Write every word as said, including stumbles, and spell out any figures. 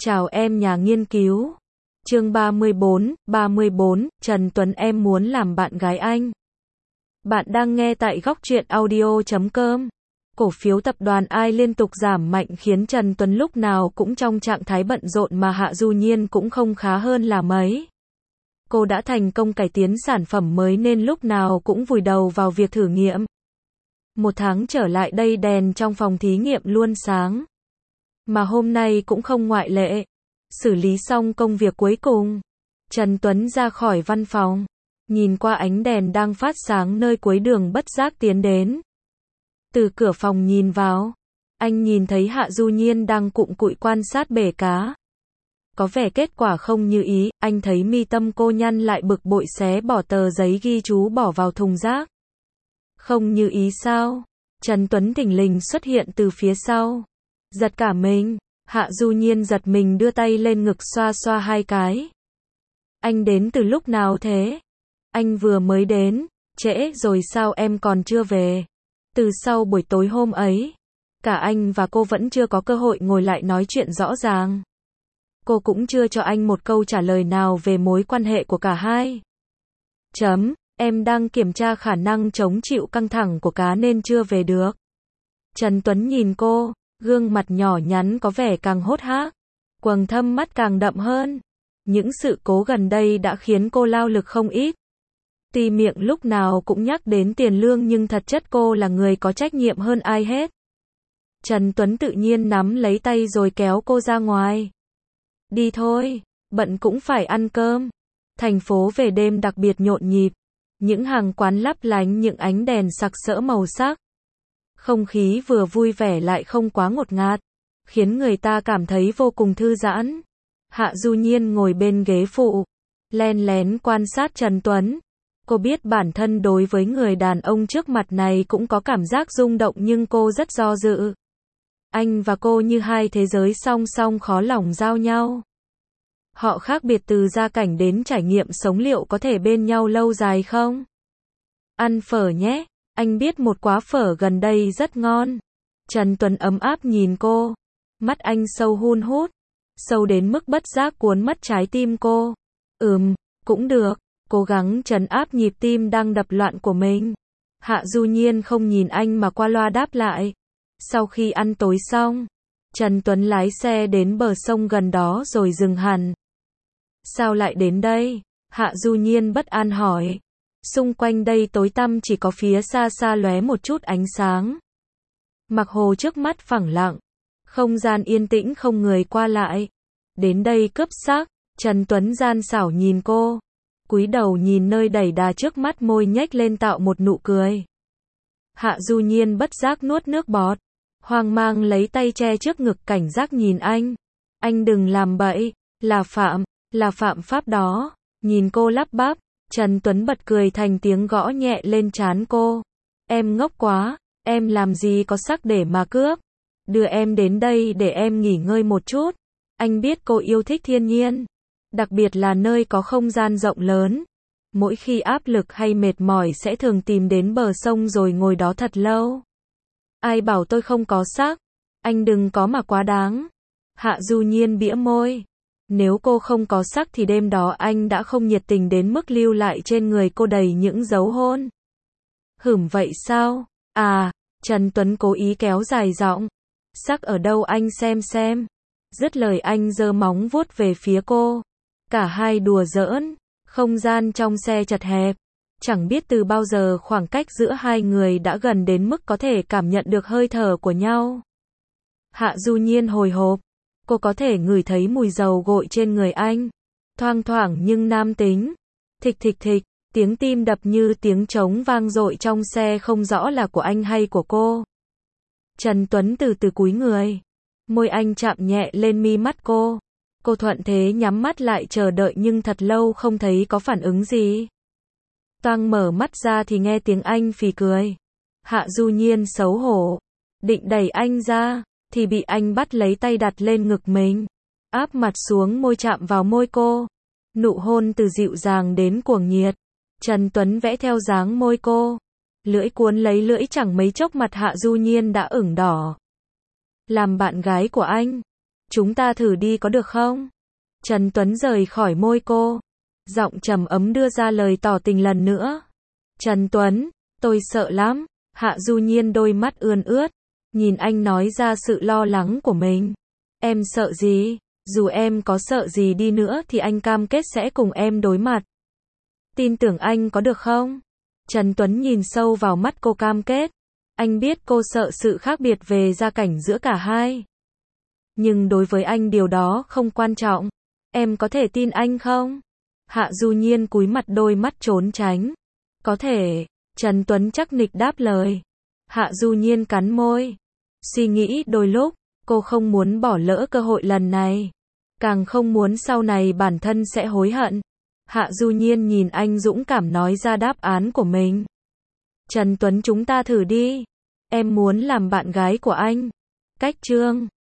Chào em nhà nghiên cứu. Chương ba mươi bốn, ba mươi bốn, Trần Tuấn em muốn làm bạn gái anh. Bạn đang nghe tại góc truyện audio chấm com. Cổ phiếu tập đoàn ai liên tục giảm mạnh khiến Trần Tuấn lúc nào cũng trong trạng thái bận rộn mà Hạ Du Nhiên cũng không khá hơn là mấy. Cô đã thành công cải tiến sản phẩm mới nên lúc nào cũng vùi đầu vào việc thử nghiệm. Một tháng trở lại đây đèn trong phòng thí nghiệm luôn sáng. Mà hôm nay cũng không ngoại lệ. Xử lý xong công việc cuối cùng, Trần Tuấn ra khỏi văn phòng, nhìn qua ánh đèn đang phát sáng nơi cuối đường bất giác tiến đến. Từ cửa phòng nhìn vào, anh nhìn thấy Hạ Du Nhiên đang cụm cụi quan sát bể cá. Có vẻ kết quả không như ý, anh thấy mi tâm cô nhăn lại bực bội xé bỏ tờ giấy ghi chú bỏ vào thùng rác. Không như ý sao? Trần Tuấn thình lình xuất hiện từ phía sau. Giật cả mình, Hạ Du Nhiên giật mình đưa tay lên ngực xoa xoa hai cái. Anh đến từ lúc nào thế? Anh vừa mới đến, trễ rồi sao em còn chưa về? Từ sau buổi tối hôm ấy, cả anh và cô vẫn chưa có cơ hội ngồi lại nói chuyện rõ ràng. Cô cũng chưa cho anh một câu trả lời nào về mối quan hệ của cả hai. Chấm, em đang kiểm tra khả năng chống chịu căng thẳng của cá nên chưa về được. Trần Tuấn nhìn cô. Gương mặt nhỏ nhắn có vẻ càng hốt hác, quầng thâm mắt càng đậm hơn. Những sự cố gần đây đã khiến cô lao lực không ít. Tuy miệng lúc nào cũng nhắc đến tiền lương nhưng thật chất cô là người có trách nhiệm hơn ai hết. Trần Tuấn tự nhiên nắm lấy tay rồi kéo cô ra ngoài. Đi thôi, bận cũng phải ăn cơm. Thành phố về đêm đặc biệt nhộn nhịp. Những hàng quán lấp lánh những ánh đèn sặc sỡ màu sắc. Không khí vừa vui vẻ lại không quá ngột ngạt, khiến người ta cảm thấy vô cùng thư giãn. Hạ Du Nhiên ngồi bên ghế phụ, len lén quan sát Trần Tuấn. Cô biết bản thân đối với người đàn ông trước mặt này cũng có cảm giác rung động nhưng cô rất do dự. Anh và cô như hai thế giới song song khó lòng giao nhau. Họ khác biệt từ gia cảnh đến trải nghiệm sống, liệu có thể bên nhau lâu dài không? Ăn phở nhé. Anh biết một quán phở gần đây rất ngon. Trần Tuấn ấm áp nhìn cô. Mắt anh sâu hun hút. Sâu đến mức bất giác cuốn mất trái tim cô. Ừm, cũng được. Cố gắng trấn áp nhịp tim đang đập loạn của mình. Hạ Du Nhiên không nhìn anh mà qua loa đáp lại. Sau khi ăn tối xong, Trần Tuấn lái xe đến bờ sông gần đó rồi dừng hẳn. Sao lại đến đây? Hạ Du Nhiên bất an hỏi. Xung quanh đây tối tăm, chỉ có phía xa xa lóe một chút ánh sáng. Mặt hồ trước mắt phẳng lặng, không gian yên tĩnh không người qua lại. Đến đây cướp xác. Trần Tuấn gian xảo nhìn cô, cúi đầu nhìn nơi đẩy đà trước mắt, môi nhếch lên tạo một nụ cười. Hạ Du Nhiên bất giác nuốt nước bọt, hoang mang lấy tay che trước ngực cảnh giác nhìn anh. Anh đừng làm bậy, là phạm, là phạm pháp đó. Nhìn cô lắp bắp. Trần Tuấn bật cười thành tiếng, gõ nhẹ lên trán cô. Em ngốc quá, em làm gì có sắc để mà cướp. Đưa em đến đây để em nghỉ ngơi một chút. Anh biết cô yêu thích thiên nhiên, đặc biệt là nơi có không gian rộng lớn. Mỗi khi áp lực hay mệt mỏi sẽ thường tìm đến bờ sông rồi ngồi đó thật lâu. Ai bảo tôi không có sắc, anh đừng có mà quá đáng. Hạ Du Nhiên bĩu môi. Nếu cô không có sắc thì đêm đó anh đã không nhiệt tình đến mức lưu lại trên người cô đầy những dấu hôn. Hửm vậy sao? À, Trần Tuấn cố ý kéo dài giọng. Sắc ở đâu anh xem xem. Dứt lời anh giơ móng vuốt về phía cô. Cả hai đùa giỡn. Không gian trong xe chật hẹp. Chẳng biết từ bao giờ khoảng cách giữa hai người đã gần đến mức có thể cảm nhận được hơi thở của nhau. Hạ Du Nhiên hồi hộp. Cô có thể ngửi thấy mùi dầu gội trên người anh. Thoang thoảng nhưng nam tính. Thịch thịch thịch, tiếng tim đập như tiếng trống vang dội trong xe, không rõ là của anh hay của cô. Trần Tuấn từ từ cúi người. Môi anh chạm nhẹ lên mi mắt cô. Cô thuận thế nhắm mắt lại chờ đợi nhưng thật lâu không thấy có phản ứng gì. Toang mở mắt ra thì nghe tiếng anh phì cười. Hạ Du Nhiên xấu hổ. Định đẩy anh ra thì bị anh bắt lấy tay đặt lên ngực mình, áp mặt xuống môi chạm vào môi cô. Nụ hôn từ dịu dàng đến cuồng nhiệt. Trần Tuấn vẽ theo dáng môi cô. Lưỡi cuốn lấy lưỡi, chẳng mấy chốc mặt Hạ Du Nhiên đã ửng đỏ. Làm bạn gái của anh. Chúng ta thử đi có được không? Trần Tuấn rời khỏi môi cô. Giọng trầm ấm đưa ra lời tỏ tình lần nữa. Trần Tuấn, tôi sợ lắm. Hạ Du Nhiên đôi mắt ươn ướt. Nhìn anh nói ra sự lo lắng của mình. Em sợ gì? Dù em có sợ gì đi nữa thì anh cam kết sẽ cùng em đối mặt. Tin tưởng anh có được không? Trần Tuấn nhìn sâu vào mắt cô cam kết. Anh biết cô sợ sự khác biệt về gia cảnh giữa cả hai. Nhưng đối với anh điều đó không quan trọng. Em có thể tin anh không? Hạ Du Nhiên cúi mặt đôi mắt trốn tránh. Có thể. Trần Tuấn chắc nịch đáp lời. Hạ Du Nhiên cắn môi. Suy nghĩ đôi lúc, cô không muốn bỏ lỡ cơ hội lần này. Càng không muốn sau này bản thân sẽ hối hận. Hạ Du Nhiên nhìn anh dũng cảm nói ra đáp án của mình. Trần Tuấn, chúng ta thử đi. Em muốn làm bạn gái của anh. Cách chương